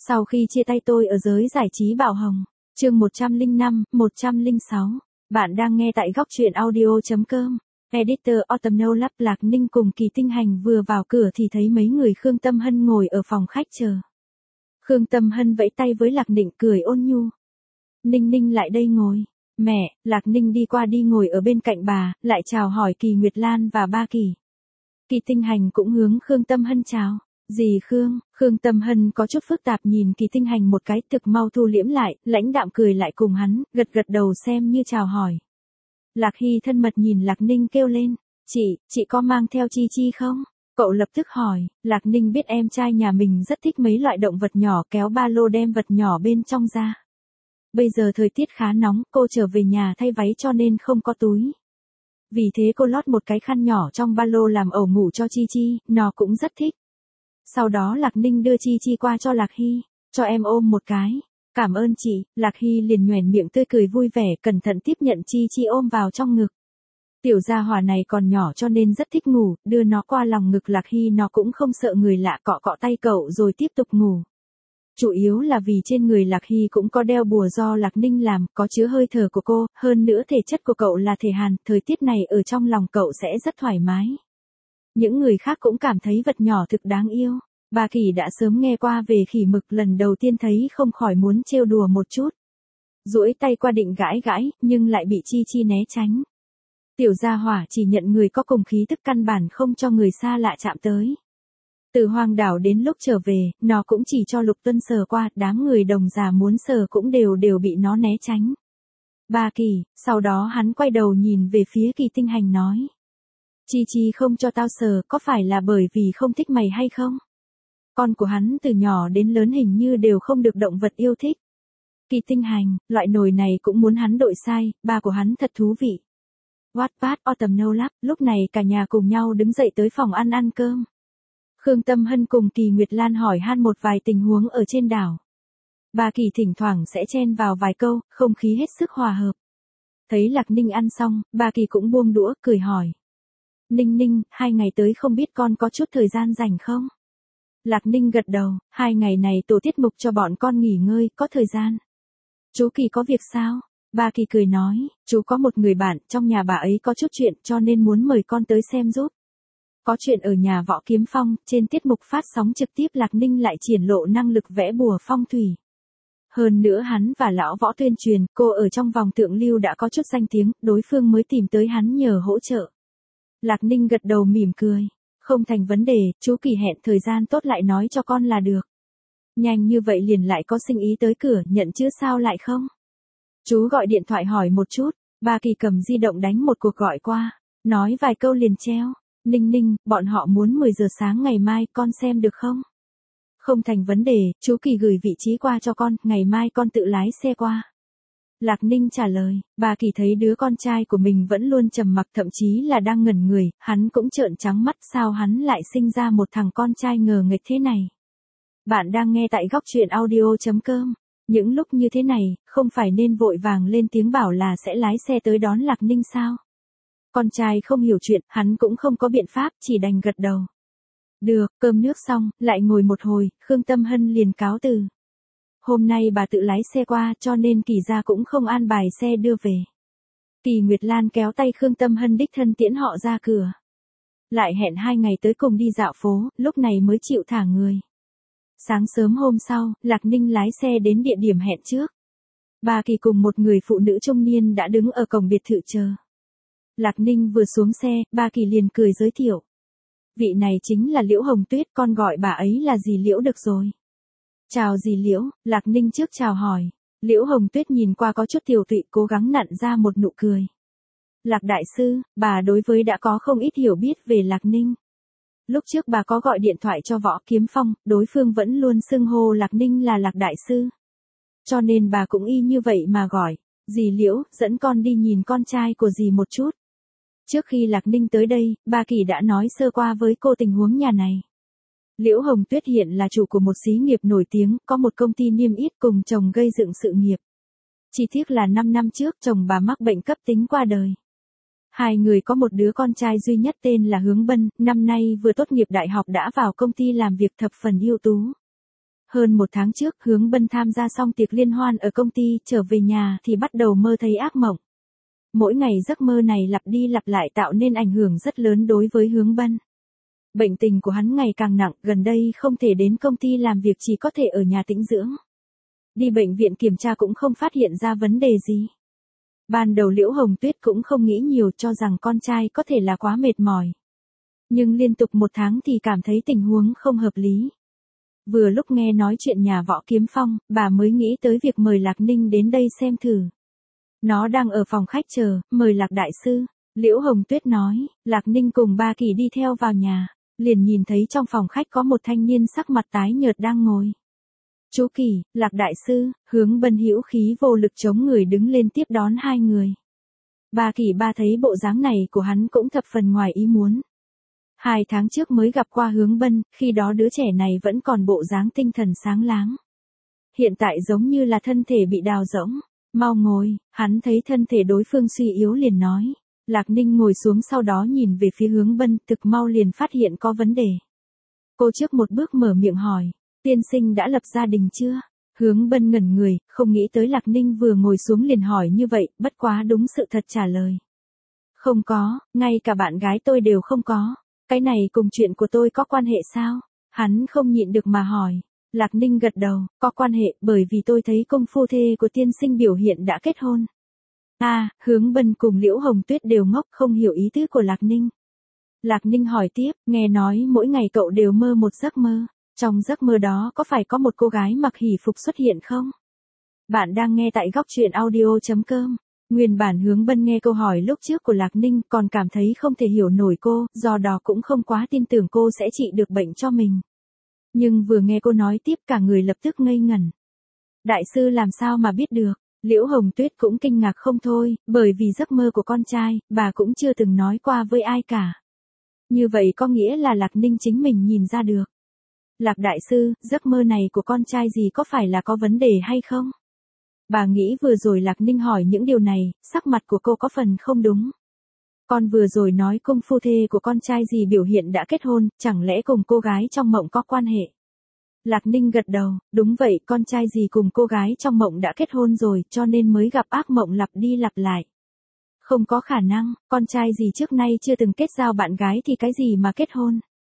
Sau khi chia tay tôi ở giới giải trí Bảo Hồng. Chương 105, 106. Bạn đang nghe tại góc truyện audio.com. Editor Autumnal Lap Lạc Ninh cùng Kỳ Tinh Hành vừa vào cửa thì thấy mấy người Khương Tâm Hân ngồi ở phòng khách chờ. Khương Tâm Hân vẫy tay với Lạc Ninh cười ôn nhu. Ninh Ninh lại đây ngồi. Mẹ, Lạc Ninh đi qua đi ngồi ở bên cạnh bà, lại chào hỏi Kỳ Nguyệt Lan và ba Kỳ. Kỳ Tinh Hành cũng hướng Khương Tâm Hân chào. Dì Khương Tâm Hân có chút phức tạp nhìn Kỳ Tinh Hành một cái, thực mau thu liễm lại, lãnh đạm cười lại cùng hắn, gật đầu xem như chào hỏi. Lạc Hy thân mật nhìn Lạc Ninh kêu lên, chị có mang theo Chi Chi không? Cậu lập tức hỏi, Lạc Ninh biết em trai nhà mình rất thích mấy loại động vật nhỏ, kéo ba lô đem vật nhỏ bên trong ra. Bây giờ thời tiết khá nóng, cô trở về nhà thay váy cho nên không có túi. Vì thế cô lót một cái khăn nhỏ trong ba lô làm ổ ngủ cho Chi Chi, nó cũng rất thích. Sau đó Lạc Ninh đưa Chi Chi qua cho Lạc Hy, cho em ôm một cái. Cảm ơn chị, Lạc Hy liền nhoẻn miệng tươi cười vui vẻ, cẩn thận tiếp nhận Chi Chi ôm vào trong ngực. Tiểu gia hỏa này còn nhỏ cho nên rất thích ngủ, đưa nó qua lòng ngực Lạc Hy nó cũng không sợ người lạ, cọ cọ tay cậu rồi tiếp tục ngủ. Chủ yếu là vì trên người Lạc Hy cũng có đeo bùa do Lạc Ninh làm, có chứa hơi thở của cô, hơn nữa thể chất của cậu là thể hàn, thời tiết này ở trong lòng cậu sẽ rất thoải mái. Những người khác cũng cảm thấy vật nhỏ thực đáng yêu. Bà Kỳ đã sớm nghe qua về khỉ mực, lần đầu tiên thấy không khỏi muốn trêu đùa một chút. Duỗi tay qua định gãi, nhưng lại bị Chi Chi né tránh. Tiểu gia hỏa chỉ nhận người có cùng khí tức, căn bản không cho người xa lạ chạm tới. Từ hoang đảo đến lúc trở về, nó cũng chỉ cho Lục Tuân sờ qua, đám người đồng già muốn sờ cũng đều bị nó né tránh. Bà Kỳ, sau đó hắn quay đầu nhìn về phía Kỳ Tinh Hành nói. Chi Chi không cho tao sờ, có phải là bởi vì không thích mày hay không? Con của hắn từ nhỏ đến lớn hình như đều không được động vật yêu thích. Kỳ Tinh Hành, loại nồi này cũng muốn hắn đội sai, ba của hắn thật thú vị. Wattpad Autumnal Lap, lúc này cả nhà cùng nhau đứng dậy tới phòng ăn cơm. Khương Tâm Hân cùng Kỳ Nguyệt Lan hỏi han một vài tình huống ở trên đảo. Bà Kỳ thỉnh thoảng sẽ chen vào vài câu, không khí hết sức hòa hợp. Thấy Lạc Ninh ăn xong, bà Kỳ cũng buông đũa, cười hỏi. Ninh, 2 ngày tới không biết con có chút thời gian rảnh không? Lạc Ninh gật đầu, 2 ngày này tổ tiết mục cho bọn con nghỉ ngơi, có thời gian. Chú Kỳ có việc sao? Bà Kỳ cười nói, chú có một người bạn, trong nhà bà ấy có chút chuyện cho nên muốn mời con tới xem giúp. Có chuyện ở nhà Võ Kiếm Phong, trên tiết mục phát sóng trực tiếp Lạc Ninh lại triển lộ năng lực vẽ bùa phong thủy. Hơn nữa hắn và lão Võ tuyên truyền, cô ở trong vòng thượng lưu đã có chút danh tiếng, đối phương mới tìm tới hắn nhờ hỗ trợ. Lạc Ninh gật đầu mỉm cười. Không thành vấn đề, chú Kỳ hẹn thời gian tốt lại nói cho con là được. Nhanh như vậy liền lại có sinh ý tới cửa, nhận chứ sao lại không? Chú gọi điện thoại hỏi một chút, bà Kỳ cầm di động đánh một cuộc gọi qua, nói vài câu liền treo. Ninh, bọn họ muốn 10 giờ sáng ngày mai, con xem được không? Không thành vấn đề, chú Kỳ gửi vị trí qua cho con, ngày mai con tự lái xe qua. Lạc Ninh trả lời, bà Kỳ thấy đứa con trai của mình vẫn luôn trầm mặc, thậm chí là đang ngẩn người, hắn cũng trợn trắng mắt, sao hắn lại sinh ra một thằng con trai ngờ nghệch thế này. Bạn đang nghe tại góc truyện audio.com. Những lúc như thế này, không phải nên vội vàng lên tiếng bảo là sẽ lái xe tới đón Lạc Ninh sao? Con trai không hiểu chuyện, hắn cũng không có biện pháp, chỉ đành gật đầu. Được, cơm nước xong, lại ngồi một hồi, Khương Tâm Hân liền cáo từ. Hôm nay bà tự lái xe qua cho nên Kỳ gia cũng không an bài xe đưa về. Kỳ Nguyệt Lan kéo tay Khương Tâm Hân đích thân tiễn họ ra cửa. Lại hẹn 2 ngày tới cùng đi dạo phố, lúc này mới chịu thả người. Sáng sớm hôm sau, Lạc Ninh lái xe đến địa điểm hẹn trước. Bà Kỳ cùng một người phụ nữ trung niên đã đứng ở cổng biệt thự chờ. Lạc Ninh vừa xuống xe, bà Kỳ liền cười giới thiệu. Vị này chính là Liễu Hồng Tuyết, con gọi bà ấy là dì Liễu được rồi. Chào dì Liễu, Lạc Ninh trước chào hỏi. Liễu Hồng Tuyết nhìn qua có chút tiểu tụy, cố gắng nặn ra một nụ cười. Lạc đại sư, bà đối với đã có không ít hiểu biết về Lạc Ninh. Lúc trước bà có gọi điện thoại cho Võ Kiếm Phong, đối phương vẫn luôn xưng hô Lạc Ninh là Lạc đại sư. Cho nên bà cũng y như vậy mà gọi. Dì Liễu, dẫn con đi nhìn con trai của dì một chút. Trước khi Lạc Ninh tới đây, bà Kỳ đã nói sơ qua với cô tình huống nhà này. Liễu Hồng Tuyết hiện là chủ của một xí nghiệp nổi tiếng, có một công ty niêm yết cùng chồng gây dựng sự nghiệp. Chỉ tiếc là 5 năm trước chồng bà mắc bệnh cấp tính qua đời. 2 người có một đứa con trai duy nhất tên là Hướng Bân, năm nay vừa tốt nghiệp đại học đã vào công ty làm việc thập phần ưu tú. Hơn một tháng trước, Hướng Bân tham gia xong tiệc liên hoan ở công ty, trở về nhà thì bắt đầu mơ thấy ác mộng. Mỗi ngày giấc mơ này lặp đi lặp lại tạo nên ảnh hưởng rất lớn đối với Hướng Bân. Bệnh tình của hắn ngày càng nặng, gần đây không thể đến công ty làm việc, chỉ có thể ở nhà tĩnh dưỡng. Đi bệnh viện kiểm tra cũng không phát hiện ra vấn đề gì. Ban đầu Liễu Hồng Tuyết cũng không nghĩ nhiều, cho rằng con trai có thể là quá mệt mỏi. Nhưng liên tục một tháng thì cảm thấy tình huống không hợp lý. Vừa lúc nghe nói chuyện nhà Võ Kiếm Phong, bà mới nghĩ tới việc mời Lạc Ninh đến đây xem thử. Nó đang ở phòng khách chờ, mời Lạc đại sư. Liễu Hồng Tuyết nói. Lạc Ninh cùng ba Kỳ đi theo vào nhà, liền nhìn thấy trong phòng khách có một thanh niên sắc mặt tái nhợt đang ngồi. Chú Kỳ, Lạc đại sư. Hướng Bân hữu khí vô lực chống người đứng lên tiếp đón hai người. Ba Kỳ ba thấy bộ dáng này của hắn cũng thập phần ngoài ý muốn. 2 tháng trước mới gặp qua Hướng Bân, khi đó đứa trẻ này vẫn còn bộ dáng tinh thần sáng láng. Hiện tại giống như là thân thể bị đào rỗng. Mau ngồi. Hắn thấy thân thể đối phương suy yếu liền nói. Lạc Ninh ngồi xuống, sau đó nhìn về phía Hướng Bân, thực mau liền phát hiện có vấn đề. Cô trước một bước mở miệng hỏi. Tiên sinh đã lập gia đình chưa? Hướng Bân ngẩn người, không nghĩ tới Lạc Ninh vừa ngồi xuống liền hỏi như vậy, bất quá đúng sự thật trả lời. Không có, ngay cả bạn gái tôi đều không có. Cái này cùng chuyện của tôi có quan hệ sao? Hắn không nhịn được mà hỏi. Lạc Ninh gật đầu, có quan hệ, bởi vì tôi thấy công phu thê của tiên sinh biểu hiện đã kết hôn. Hướng Bân cùng Liễu Hồng Tuyết đều ngốc, không hiểu ý tứ của Lạc Ninh. Lạc Ninh hỏi tiếp, nghe nói mỗi ngày cậu đều mơ một giấc mơ. Trong giấc mơ đó có phải có một cô gái mặc hỷ phục xuất hiện không? Bạn đang nghe tại góc truyện audio.com. Nguyên bản Hướng Bân nghe câu hỏi lúc trước của Lạc Ninh còn cảm thấy không thể hiểu nổi cô, do đó cũng không quá tin tưởng cô sẽ trị được bệnh cho mình. Nhưng vừa nghe cô nói tiếp cả người lập tức ngây ngẩn. Đại sư làm sao mà biết được? Liễu Hồng Tuyết cũng kinh ngạc không thôi, bởi vì giấc mơ của con trai, bà cũng chưa từng nói qua với ai cả. Như vậy có nghĩa là Lạc Ninh chính mình nhìn ra được. Lạc đại sư, giấc mơ này của con trai gì có phải là có vấn đề hay không? Bà nghĩ vừa rồi Lạc Ninh hỏi những điều này, sắc mặt của cô có phần không đúng. Con vừa rồi nói công phu thê của con trai gì biểu hiện đã kết hôn, chẳng lẽ cùng cô gái trong mộng có quan hệ? Lạc Ninh gật đầu, đúng vậy, con trai gì cùng cô gái trong mộng đã kết hôn rồi, cho nên mới gặp ác mộng lặp đi lặp lại. Không có khả năng, con trai gì trước nay chưa từng kết giao bạn gái thì cái gì mà kết hôn?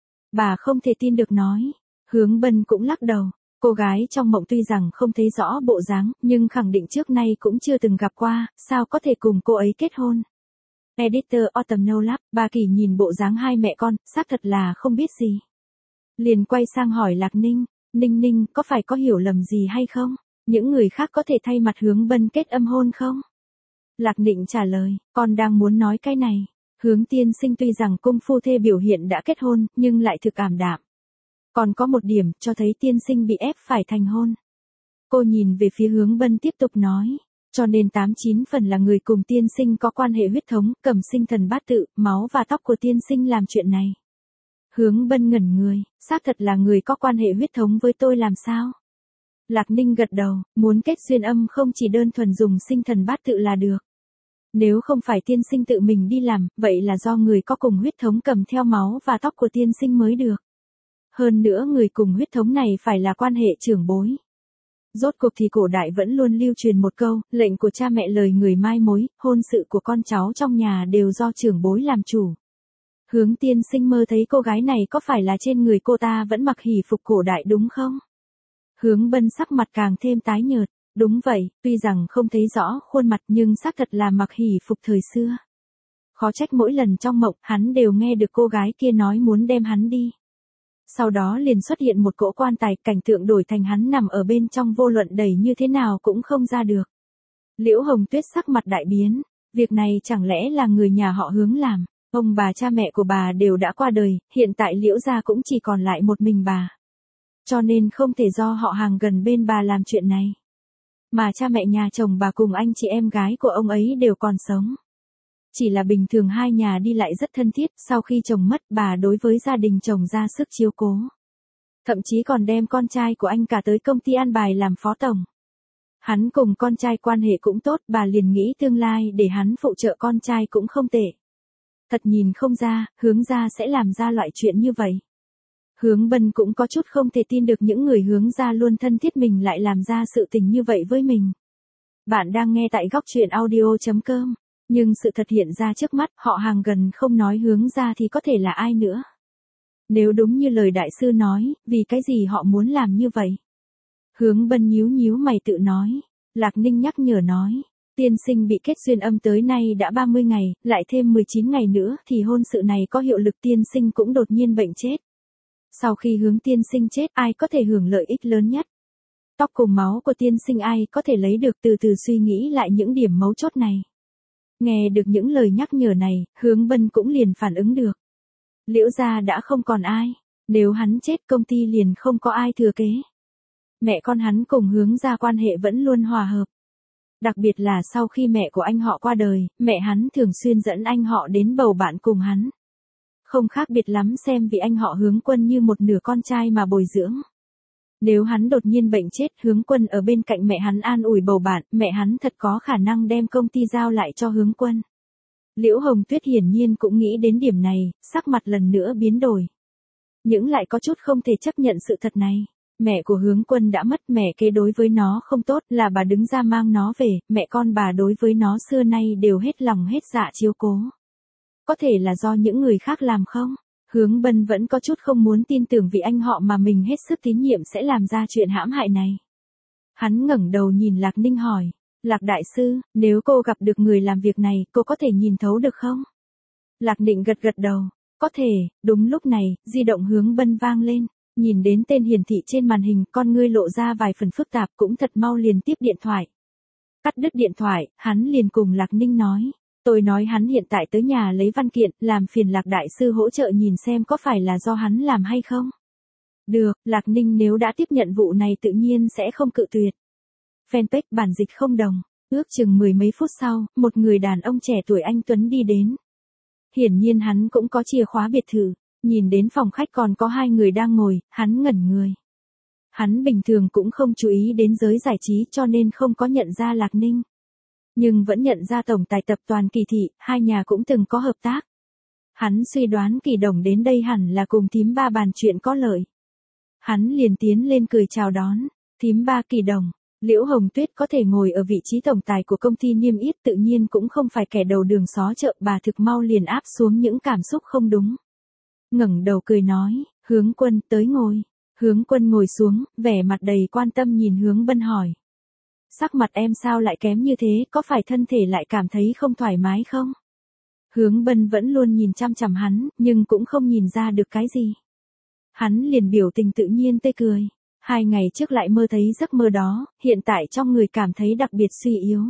Bà không thể tin được nói. Hướng Bân cũng lắc đầu. Cô gái trong mộng tuy rằng không thấy rõ bộ dáng, nhưng khẳng định trước nay cũng chưa từng gặp qua, sao có thể cùng cô ấy kết hôn? Editor Autumnal Lab, bà Kỳ nhìn bộ dáng hai mẹ con, xác thật là không biết gì. Liền quay sang hỏi Lạc Ninh, Ninh, có phải có hiểu lầm gì hay không? Những người khác có thể thay mặt Hướng Bân kết âm hôn không? Lạc Ninh trả lời, con đang muốn nói cái này. Hướng tiên sinh tuy rằng công phu thê biểu hiện đã kết hôn, nhưng lại thực ảm đạm. Còn có một điểm, cho thấy tiên sinh bị ép phải thành hôn. Cô nhìn về phía Hướng Bân tiếp tục nói, cho nên 89 phần là người cùng tiên sinh có quan hệ huyết thống, cầm sinh thần bát tự, máu và tóc của tiên sinh làm chuyện này. Hướng Bân ngẩn người, xác thật là người có quan hệ huyết thống với tôi làm sao? Lạc Ninh gật đầu, muốn kết duyên âm không chỉ đơn thuần dùng sinh thần bát tự là được. Nếu không phải tiên sinh tự mình đi làm, vậy là do người có cùng huyết thống cầm theo máu và tóc của tiên sinh mới được. Hơn nữa người cùng huyết thống này phải là quan hệ trưởng bối. Rốt cuộc thì cổ đại vẫn luôn lưu truyền một câu, lệnh của cha mẹ lời người mai mối, hôn sự của con cháu trong nhà đều do trưởng bối làm chủ. Hướng tiên sinh mơ thấy cô gái này có phải là trên người cô ta vẫn mặc hỷ phục cổ đại đúng không? Hướng Bân sắc mặt càng thêm tái nhợt, đúng vậy, tuy rằng không thấy rõ khuôn mặt nhưng xác thật là mặc hỷ phục thời xưa. Khó trách mỗi lần trong mộng hắn đều nghe được cô gái kia nói muốn đem hắn đi. Sau đó liền xuất hiện một cỗ quan tài, cảnh tượng đổi thành hắn nằm ở bên trong, vô luận đẩy như thế nào cũng không ra được. Liễu Hồng Tuyết sắc mặt đại biến, việc này chẳng lẽ là người nhà họ Hướng làm? Ông bà cha mẹ của bà đều đã qua đời, hiện tại Liễu gia cũng chỉ còn lại một mình bà. Cho nên không thể do họ hàng gần bên bà làm chuyện này. Mà cha mẹ nhà chồng bà cùng anh chị em gái của ông ấy đều còn sống. Chỉ là bình thường hai nhà đi lại rất thân thiết, sau khi chồng mất bà đối với gia đình chồng ra sức chiếu cố. Thậm chí còn đem con trai của anh cả tới công ty An Bài làm phó tổng. Hắn cùng con trai quan hệ cũng tốt, bà liền nghĩ tương lai để hắn phụ trợ con trai cũng không tệ. Thật nhìn không ra, Hướng gia sẽ làm ra loại chuyện như vậy. Hướng Bân cũng có chút không thể tin được những người hướng gia luôn thân thiết mình lại làm ra sự tình như vậy với mình. Bạn đang nghe tại góc truyện audio.com. Nhưng sự thật hiện ra trước mắt, họ hàng gần không nói hướng gia thì có thể là ai nữa. Nếu đúng như lời đại sư nói, vì cái gì họ muốn làm như vậy? Hướng Bân nhíu nhíu mày tự nói. Lạc Ninh nhắc nhở nói. Tiên sinh bị kết duyên âm tới nay đã 30 ngày, lại thêm 19 ngày nữa thì hôn sự này có hiệu lực. Tiên sinh cũng đột nhiên bệnh chết. Sau khi Hướng tiên sinh chết, ai có thể hưởng lợi ích lớn nhất? Tóc cùng máu của tiên sinh ai có thể lấy được? Từ từ suy nghĩ lại những điểm mấu chốt này. Nghe được những lời nhắc nhở này, Hướng Bân cũng liền phản ứng được. Liễu gia đã không còn ai. Nếu hắn chết công ty liền không có ai thừa kế. Mẹ con hắn cùng Hướng gia quan hệ vẫn luôn hòa hợp. Đặc biệt là sau khi mẹ của anh họ qua đời, mẹ hắn thường xuyên dẫn anh họ đến bầu bạn cùng hắn. Không khác biệt lắm xem vì anh họ Hướng Quân như một nửa con trai mà bồi dưỡng. Nếu hắn đột nhiên bệnh chết, Hướng Quân ở bên cạnh mẹ hắn an ủi bầu bạn, mẹ hắn thật có khả năng đem công ty giao lại cho Hướng Quân. Liễu Hồng Tuyết hiển nhiên cũng nghĩ đến điểm này, sắc mặt lần nữa biến đổi. Nhưng lại có chút không thể chấp nhận sự thật này. Mẹ của Hướng Quân đã mất, mẹ kế đối với nó không tốt, là bà đứng ra mang nó về, mẹ con bà đối với nó xưa nay đều hết lòng hết dạ chiếu cố. Có thể là do những người khác làm không? Hướng Bân vẫn có chút không muốn tin tưởng vì anh họ mà mình hết sức tín nhiệm sẽ làm ra chuyện hãm hại này. Hắn ngẩng đầu nhìn Lạc Ninh hỏi. Lạc đại sư, nếu cô gặp được người làm việc này, cô có thể nhìn thấu được không? Lạc Ninh gật gật đầu. Có thể. Đúng lúc này, di động Hướng Bân vang lên. Nhìn đến tên hiển thị trên màn hình, con ngươi lộ ra vài phần phức tạp, cũng thật mau liền tiếp điện thoại. Cắt đứt điện thoại, hắn liền cùng Lạc Ninh nói. Tôi nói hắn hiện tại tới nhà lấy văn kiện, làm phiền Lạc đại sư hỗ trợ nhìn xem có phải là do hắn làm hay không. Được, Lạc Ninh nếu đã tiếp nhận vụ này tự nhiên sẽ không cự tuyệt. Fanpage bản dịch không đồng. Ước chừng 10 mấy phút sau, một người đàn ông trẻ tuổi anh tuấn đi đến. Hiển nhiên hắn cũng có chìa khóa biệt thự. Nhìn đến phòng khách còn có hai người đang ngồi, hắn ngẩn người. Hắn bình thường cũng không chú ý đến giới giải trí cho nên không có nhận ra Lạc Ninh. Nhưng vẫn nhận ra tổng tài tập đoàn Kỳ Thị, hai nhà cũng từng có hợp tác. Hắn suy đoán Kỳ Đồng đến đây hẳn là cùng thím ba bàn chuyện có lợi. Hắn liền tiến lên cười chào đón. Thím ba Kỳ Đồng, Liễu Hồng Tuyết có thể ngồi ở vị trí tổng tài của công ty niêm yết tự nhiên cũng không phải kẻ đầu đường xó chợ, bà thực mau liền áp xuống những cảm xúc không đúng. Ngẩng đầu cười nói, Hướng Quân tới ngồi. Hướng Quân ngồi xuống, vẻ mặt đầy quan tâm nhìn Hướng Bân hỏi. Sắc mặt em sao lại kém như thế, có phải thân thể lại cảm thấy không thoải mái không? Hướng Bân vẫn luôn nhìn chăm chằm hắn, nhưng cũng không nhìn ra được cái gì. Hắn liền biểu tình tự nhiên tươi cười. 2 ngày trước lại mơ thấy giấc mơ đó, hiện tại trong người cảm thấy đặc biệt suy yếu.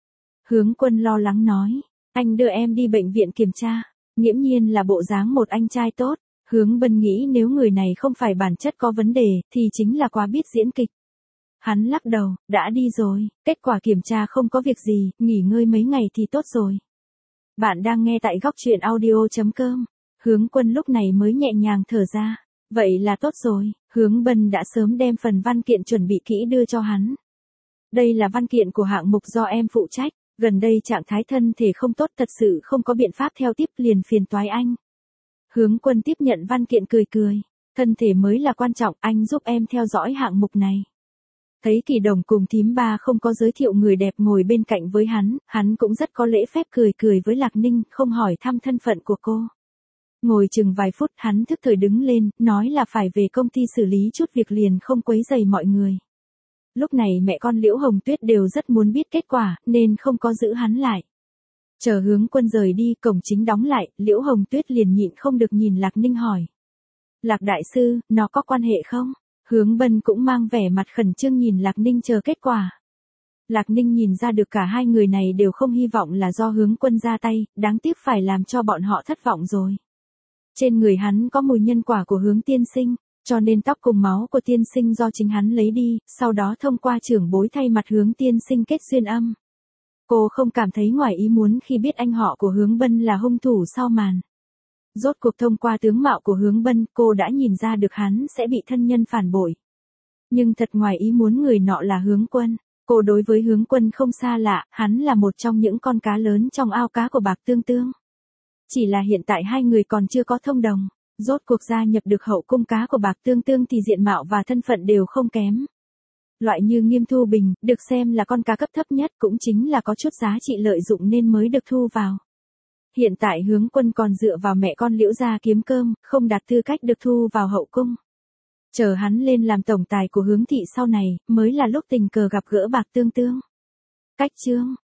Hướng Quân lo lắng nói, anh đưa em đi bệnh viện kiểm tra. Nghiễm nhiên là bộ dáng một anh trai tốt. Hướng Bân nghĩ nếu người này không phải bản chất có vấn đề, thì chính là quá biết diễn kịch. Hắn lắc đầu, đã đi rồi, kết quả kiểm tra không có việc gì, nghỉ ngơi mấy ngày thì tốt rồi. Bạn đang nghe tại góc truyện audio.com. Hướng Quân lúc này mới nhẹ nhàng thở ra. Vậy là tốt rồi, Hướng Bân đã sớm đem phần văn kiện chuẩn bị kỹ đưa cho hắn. Đây là văn kiện của hạng mục do em phụ trách. Gần đây trạng thái thân thể không tốt, thật sự không có biện pháp theo tiếp, liền phiền toái anh. Hướng Quân tiếp nhận văn kiện cười cười. Thân thể mới là quan trọng, anh giúp em theo dõi hạng mục này. Thấy Kỳ Đồng cùng thím ba không có giới thiệu người đẹp ngồi bên cạnh với hắn cũng rất có lễ phép cười cười với Lạc Ninh, không hỏi thăm thân phận của cô. Ngồi chừng vài phút, hắn thức thời đứng lên, nói là phải về công ty xử lý chút việc liền không quấy rầy mọi người. Lúc này mẹ con Liễu Hồng Tuyết đều rất muốn biết kết quả, nên không có giữ hắn lại. Chờ Hướng Quân rời đi, cổng chính đóng lại, Liễu Hồng Tuyết liền nhịn không được nhìn Lạc Ninh hỏi. Lạc đại sư, nó có quan hệ không? Hướng Bân cũng mang vẻ mặt khẩn trương nhìn Lạc Ninh chờ kết quả. Lạc Ninh nhìn ra được cả hai người này đều không hy vọng là do Hướng Quân ra tay, đáng tiếc phải làm cho bọn họ thất vọng rồi. Trên người hắn có mùi nhân quả của Hướng tiên sinh, cho nên tóc cùng máu của tiên sinh do chính hắn lấy đi, sau đó thông qua trưởng bối thay mặt Hướng tiên sinh kết duyên âm. Cô không cảm thấy ngoài ý muốn khi biết anh họ của Hướng Bân là hung thủ sau màn. Rốt cuộc thông qua tướng mạo của Hướng Bân, cô đã nhìn ra được hắn sẽ bị thân nhân phản bội. Nhưng thật ngoài ý muốn người nọ là Hướng Quân. Cô đối với Hướng Quân không xa lạ, hắn là một trong những con cá lớn trong ao cá của Bạc Tương Tương. Chỉ là hiện tại hai người còn chưa có thông đồng. Rốt cuộc gia nhập được hậu cung cá của Bạc Tương Tương thì diện mạo và thân phận đều không kém. Loại như Nghiêm Thu Bình, được xem là con cá cấp thấp nhất cũng chính là có chút giá trị lợi dụng nên mới được thu vào. Hiện tại Hướng Quân còn dựa vào mẹ con Liễu gia kiếm cơm, không đạt tư cách được thu vào hậu cung. Chờ hắn lên làm tổng tài của Hướng thị sau này, mới là lúc tình cờ gặp gỡ Bạc Tương Tương. Cách chương